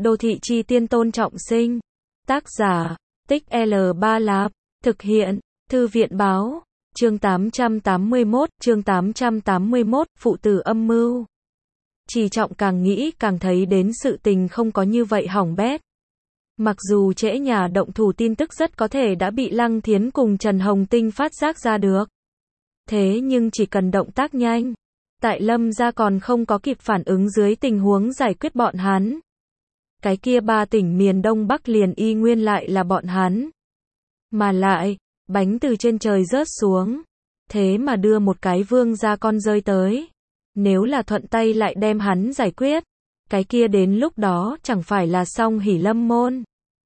Đô thị chi tiên Tôn Trọng Sinh. Tác giả, Tích L3 Lạp. Thực hiện, Thư viện báo. Chương 881, Phụ tử âm mưu. Trì Trọng càng nghĩ càng thấy đến sự tình không có như vậy hỏng bét. Mặc dù trễ nhà động thủ tin tức rất có thể đã bị Lăng Thiến cùng Trần Hồng Tinh phát giác ra được. Thế nhưng chỉ cần động tác nhanh, tại Lâm gia còn không có kịp phản ứng dưới tình huống giải quyết bọn hắn. Cái kia 3 tỉnh miền Đông Bắc liền y nguyên lại là bọn hắn. Mà lại, bánh từ trên trời rớt xuống. Thế mà đưa một cái vương gia con rơi tới. Nếu là thuận tay lại đem hắn giải quyết, cái kia đến lúc đó chẳng phải là xong hỉ lâm môn.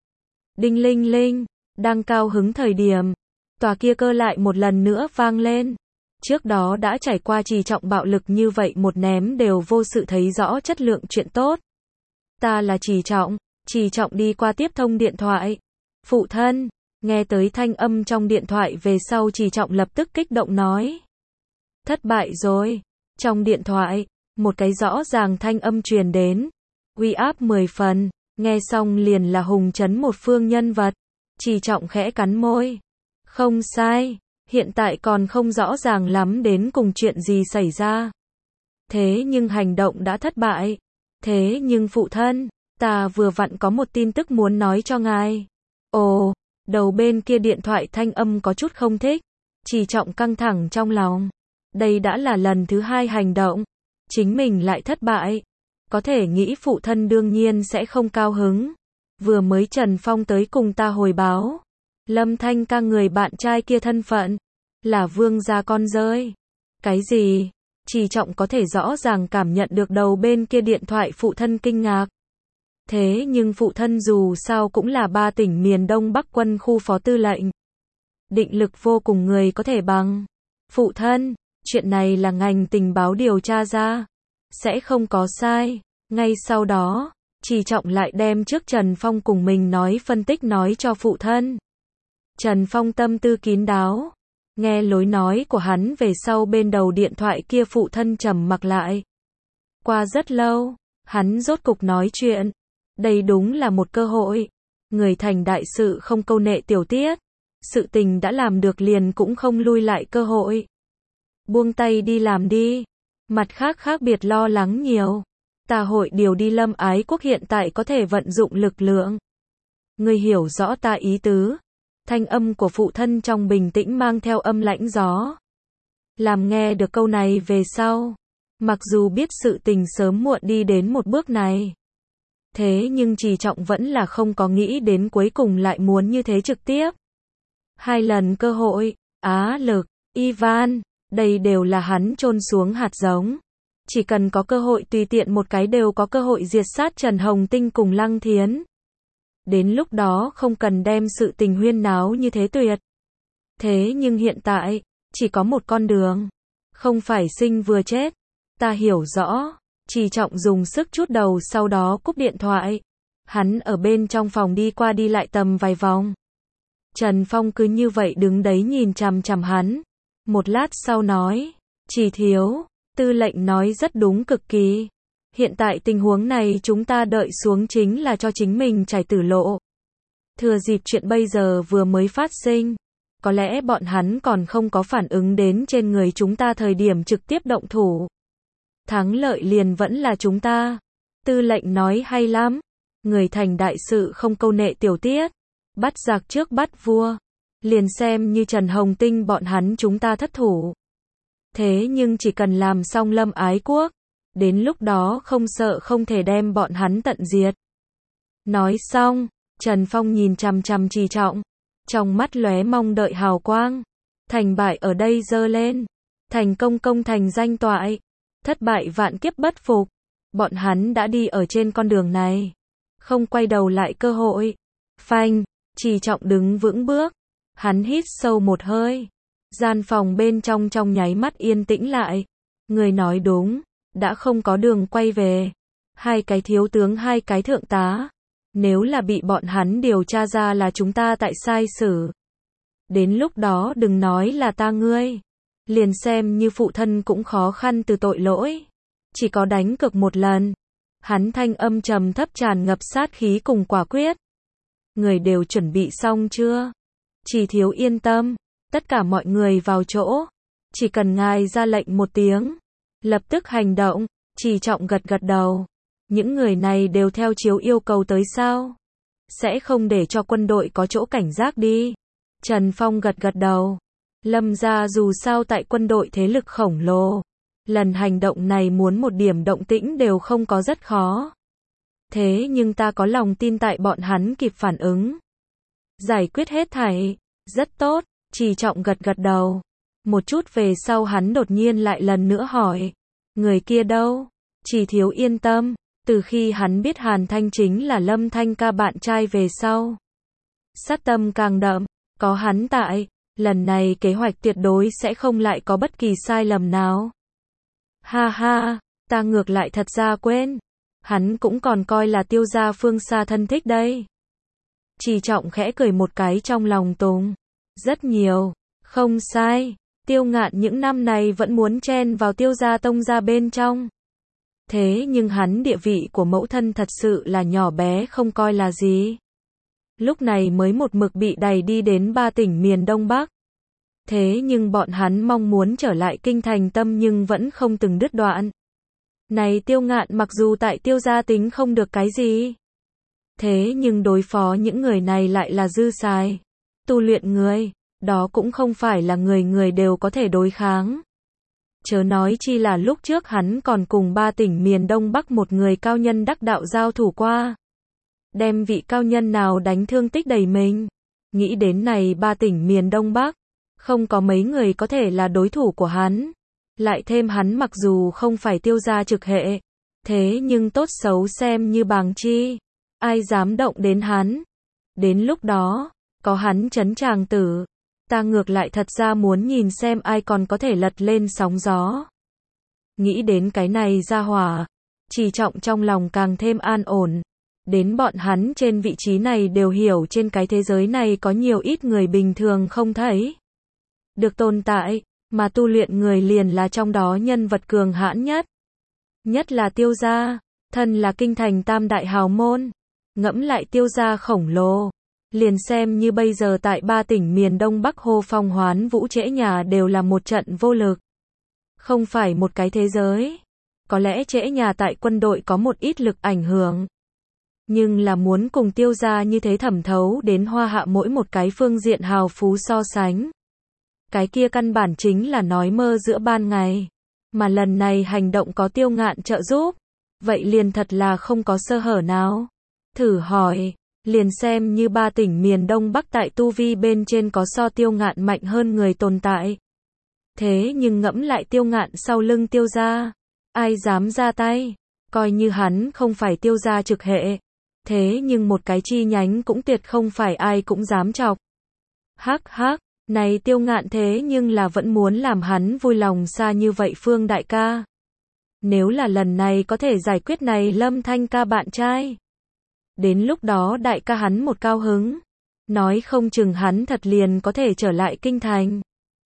Đinh linh linh, đang cao hứng thời điểm, tòa kia cơ lại một lần nữa vang lên. Trước đó đã trải qua Trì Trọng bạo lực như vậy một ném đều vô sự thấy rõ chất lượng chuyện tốt. Ta là Trì Trọng. Trì Trọng đi qua tiếp thông điện thoại. Phụ thân, nghe tới thanh âm trong điện thoại về sau Trì Trọng lập tức kích động nói. Thất bại rồi. Trong điện thoại, một cái rõ ràng thanh âm truyền đến. Uy áp 10 phần, nghe xong liền là hùng trấn một phương nhân vật. Trì Trọng khẽ cắn môi. Không sai, hiện tại còn không rõ ràng lắm đến cùng chuyện gì xảy ra. Thế nhưng hành động đã thất bại. Thế nhưng phụ thân, ta vừa vặn có một tin tức muốn nói cho ngài. Ồ, đầu bên kia điện thoại thanh âm có chút không thích. Trì Trọng căng thẳng trong lòng. Đây đã là lần thứ 2 hành động. Chính mình lại thất bại. Có thể nghĩ phụ thân đương nhiên sẽ không cao hứng. Vừa mới Trần Phong tới cùng ta hồi báo. Lâm Thanh ca người bạn trai kia thân phận. Là vương gia con rơi. Cái gì? Trì Trọng có thể rõ ràng cảm nhận được đầu bên kia điện thoại phụ thân kinh ngạc. Thế nhưng phụ thân dù sao cũng là 3 tỉnh miền Đông Bắc quân khu phó tư lệnh. Định lực vô cùng người có thể bằng. Phụ thân, chuyện này là ngành tình báo điều tra ra. Sẽ không có sai. Ngay sau đó, Trì Trọng lại đem trước Trần Phong cùng mình nói phân tích nói cho phụ thân. Trần Phong tâm tư kín đáo. Nghe lối nói của hắn về sau bên đầu điện thoại kia phụ thân trầm mặc lại. Qua rất lâu, hắn rốt cục nói chuyện. Đây đúng là một cơ hội. Người thành đại sự không câu nệ tiểu tiết. Sự tình đã làm được liền cũng không lui lại cơ hội. Buông tay đi làm đi. Mặt khác khác biệt lo lắng nhiều. Ta hội điều đi Lâm Ái Quốc hiện tại có thể vận dụng lực lượng. Ngươi hiểu rõ ta ý tứ. Thanh âm của phụ thân trong bình tĩnh mang theo âm lãnh gió. Làm nghe được câu này về sau. Mặc dù biết sự tình sớm muộn đi đến một bước này. Thế nhưng Trì Trọng vẫn là không có nghĩ đến cuối cùng lại muốn như thế trực tiếp. 2 lần cơ hội, Á Lực, Ivan, đây đều là hắn chôn xuống hạt giống. Chỉ cần có cơ hội tùy tiện một cái đều có cơ hội diệt sát Trần Hồng Tinh cùng Lăng Thiến. Đến lúc đó không cần đem sự tình huyên náo như thế tuyệt. Thế nhưng hiện tại, chỉ có một con đường. Không phải sinh vừa chết. Ta hiểu rõ. Trì Trọng dùng sức chút đầu sau đó cúp điện thoại. Hắn ở bên trong phòng đi qua đi lại tầm vài vòng. Trần Phong cứ như vậy đứng đấy nhìn chằm chằm hắn. Một lát sau nói. Trì thiếu, tư lệnh nói rất đúng cực kỳ. Hiện tại tình huống này chúng ta đợi xuống chính là cho chính mình trải tử lộ. Thừa dịp chuyện bây giờ vừa mới phát sinh. Có lẽ bọn hắn còn không có phản ứng đến trên người chúng ta thời điểm trực tiếp động thủ. Thắng lợi liền vẫn là chúng ta. Tư lệnh nói hay lắm. Người thành đại sự không câu nệ tiểu tiết. Bắt giặc trước bắt vua. Liền xem như Trần Hồng Tinh bọn hắn chúng ta thất thủ. Thế nhưng chỉ cần làm xong Lâm Ái Quốc. Đến lúc đó không sợ không thể đem bọn hắn tận diệt. Nói xong, Trần Phong nhìn chằm chằm Trì Trọng. Trong mắt lóe mong đợi hào quang. Thành bại ở đây dơ lên. Thành công công thành danh toại. Thất bại vạn kiếp bất phục. Bọn hắn đã đi ở trên con đường này. Không quay đầu lại cơ hội. Phanh, Trì Trọng đứng vững bước. Hắn hít sâu một hơi. Gian phòng bên trong trong nháy mắt yên tĩnh lại. Người nói đúng. Đã không có đường quay về. 2 cái thiếu tướng 2 cái thượng tá. Nếu là bị bọn hắn điều tra ra là chúng ta tại sai xử. Đến lúc đó đừng nói là ta ngươi. Liền xem như phụ thân cũng khó khăn từ tội lỗi. Chỉ có đánh cược một lần. Hắn thanh âm trầm thấp tràn ngập sát khí cùng quả quyết. Người đều chuẩn bị xong chưa? Chỉ thiếu yên tâm, tất cả mọi người vào chỗ. Chỉ cần ngài ra lệnh một tiếng, lập tức hành động. Chỉ Trọng gật gật đầu. Những người này đều theo chiếu yêu cầu tới sao? Sẽ không để cho quân đội có chỗ cảnh giác đi. Trần Phong gật gật đầu. Lâm gia dù sao tại quân đội thế lực khổng lồ. Lần hành động này muốn một điểm động tĩnh đều không có rất khó. Thế nhưng ta có lòng tin tại bọn hắn kịp phản ứng. Giải quyết hết thảy. Rất tốt, Chỉ Trọng gật gật đầu. Một chút về sau hắn đột nhiên lại lần nữa hỏi. Người kia đâu? Chỉ thiếu yên tâm. Từ khi hắn biết Hàn Thanh chính là Lâm Thanh ca bạn trai về sau. Sát tâm càng đậm, có hắn tại, lần này kế hoạch tuyệt đối sẽ không lại có bất kỳ sai lầm nào. Ha ha, ta ngược lại thật ra quên. Hắn cũng còn coi là Tiêu gia phương xa thân thích đây. Chỉ Trọng khẽ cười một cái trong lòng tùng. Rất nhiều, không sai. Tiêu Ngạn những năm này vẫn muốn chen vào Tiêu gia tông gia bên trong. Thế nhưng hắn địa vị của mẫu thân thật sự là nhỏ bé không coi là gì. Lúc này mới một mực bị đày đi đến 3 tỉnh miền Đông Bắc. Thế nhưng bọn hắn mong muốn trở lại kinh thành tâm nhưng vẫn không từng đứt đoạn. Này Tiêu Ngạn mặc dù tại Tiêu gia tính không được cái gì. Thế nhưng đối phó những người này lại là dư xài. Tu luyện người, đó cũng không phải là người người đều có thể đối kháng. Chớ nói chi là lúc trước hắn còn cùng 3 tỉnh miền Đông Bắc một người cao nhân đắc đạo giao thủ qua. Đem vị cao nhân nào đánh thương tích đầy mình. Nghĩ đến này 3 tỉnh miền Đông Bắc, không có mấy người có thể là đối thủ của hắn. Lại thêm hắn mặc dù không phải Tiêu gia trực hệ, thế nhưng tốt xấu xem như bàng chi. Ai dám động đến hắn? Đến lúc đó, có hắn trấn tràng tử. Ta ngược lại thật ra muốn nhìn xem ai còn có thể lật lên sóng gió. Nghĩ đến cái này ra hỏa, Chỉ Trọng trong lòng càng thêm an ổn. Đến bọn hắn trên vị trí này đều hiểu trên cái thế giới này có nhiều ít người bình thường không thấy được tồn tại, mà tu luyện người liền là trong đó nhân vật cường hãn nhất. Nhất là Tiêu gia, thân là kinh thành tam đại hào môn. Ngẫm lại Tiêu gia khổng lồ. Liền xem như bây giờ tại 3 tỉnh miền Đông Bắc hô phong hoán vũ trễ nhà đều là một trận vô lực. Không phải một cái thế giới. Có lẽ trễ nhà tại quân đội có một ít lực ảnh hưởng. Nhưng là muốn cùng Tiêu gia như thế thẩm thấu đến Hoa Hạ mỗi một cái phương diện hào phú so sánh. Cái kia căn bản chính là nói mơ giữa ban ngày. Mà lần này hành động có Tiêu Ngạn trợ giúp. Vậy liền thật là không có sơ hở nào. Thử hỏi. Liền xem như 3 tỉnh miền Đông Bắc tại tu vi bên trên có so Tiêu Ngạn mạnh hơn người tồn tại. Thế nhưng ngẫm lại Tiêu Ngạn sau lưng Tiêu gia. Ai dám ra tay? Coi như hắn không phải Tiêu gia trực hệ. Thế nhưng một cái chi nhánh cũng tuyệt không phải ai cũng dám chọc. Hắc hắc, này Tiêu Ngạn thế nhưng là vẫn muốn làm hắn vui lòng xa như vậy Phương đại ca. Nếu là lần này có thể giải quyết này Lâm Thanh ca bạn trai. Đến lúc đó đại ca hắn một cao hứng. Nói không chừng hắn thật liền có thể trở lại kinh thành.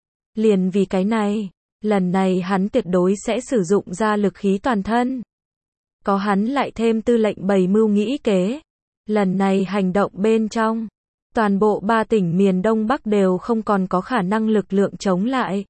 Liền vì cái này, lần này hắn tuyệt đối sẽ sử dụng ra lực khí toàn thân. Có hắn lại thêm tư lệnh bày mưu nghĩ kế. Lần này hành động bên trong, toàn bộ 3 tỉnh miền Đông Bắc đều không còn có khả năng lực lượng chống lại.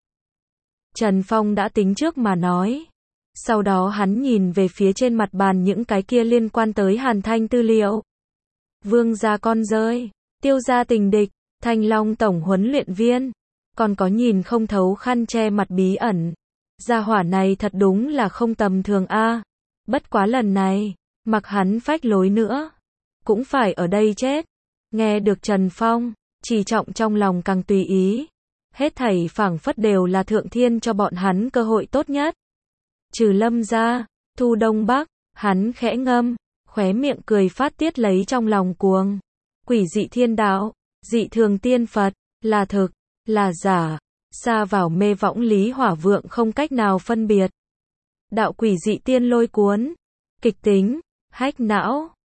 Trần Phong đã tính trước mà nói. Sau đó hắn nhìn về phía trên mặt bàn những cái kia liên quan tới Hàn Thanh tư liệu. Vương gia con rơi, Tiêu gia tình địch, Thanh Long tổng huấn luyện viên, còn có nhìn không thấu khăn che mặt bí ẩn. Gia hỏa này thật đúng là không tầm thường a. Bất quá lần này, mặc hắn phách lối nữa, cũng phải ở đây chết. Nghe được Trần Phong, Chỉ Trọng trong lòng càng tùy ý. Hết thảy phảng phất đều là thượng thiên cho bọn hắn cơ hội tốt nhất. Trừ Lâm gia, Thu Đông Bắc, hắn khẽ ngâm, khóe miệng cười phát tiết lấy trong lòng cuồng. Quỷ dị thiên đạo, dị thường tiên Phật, là thực, là giả, xa vào mê võng lý hỏa vượng không cách nào phân biệt. Đạo quỷ dị tiên lôi cuốn, kịch tính, hách não,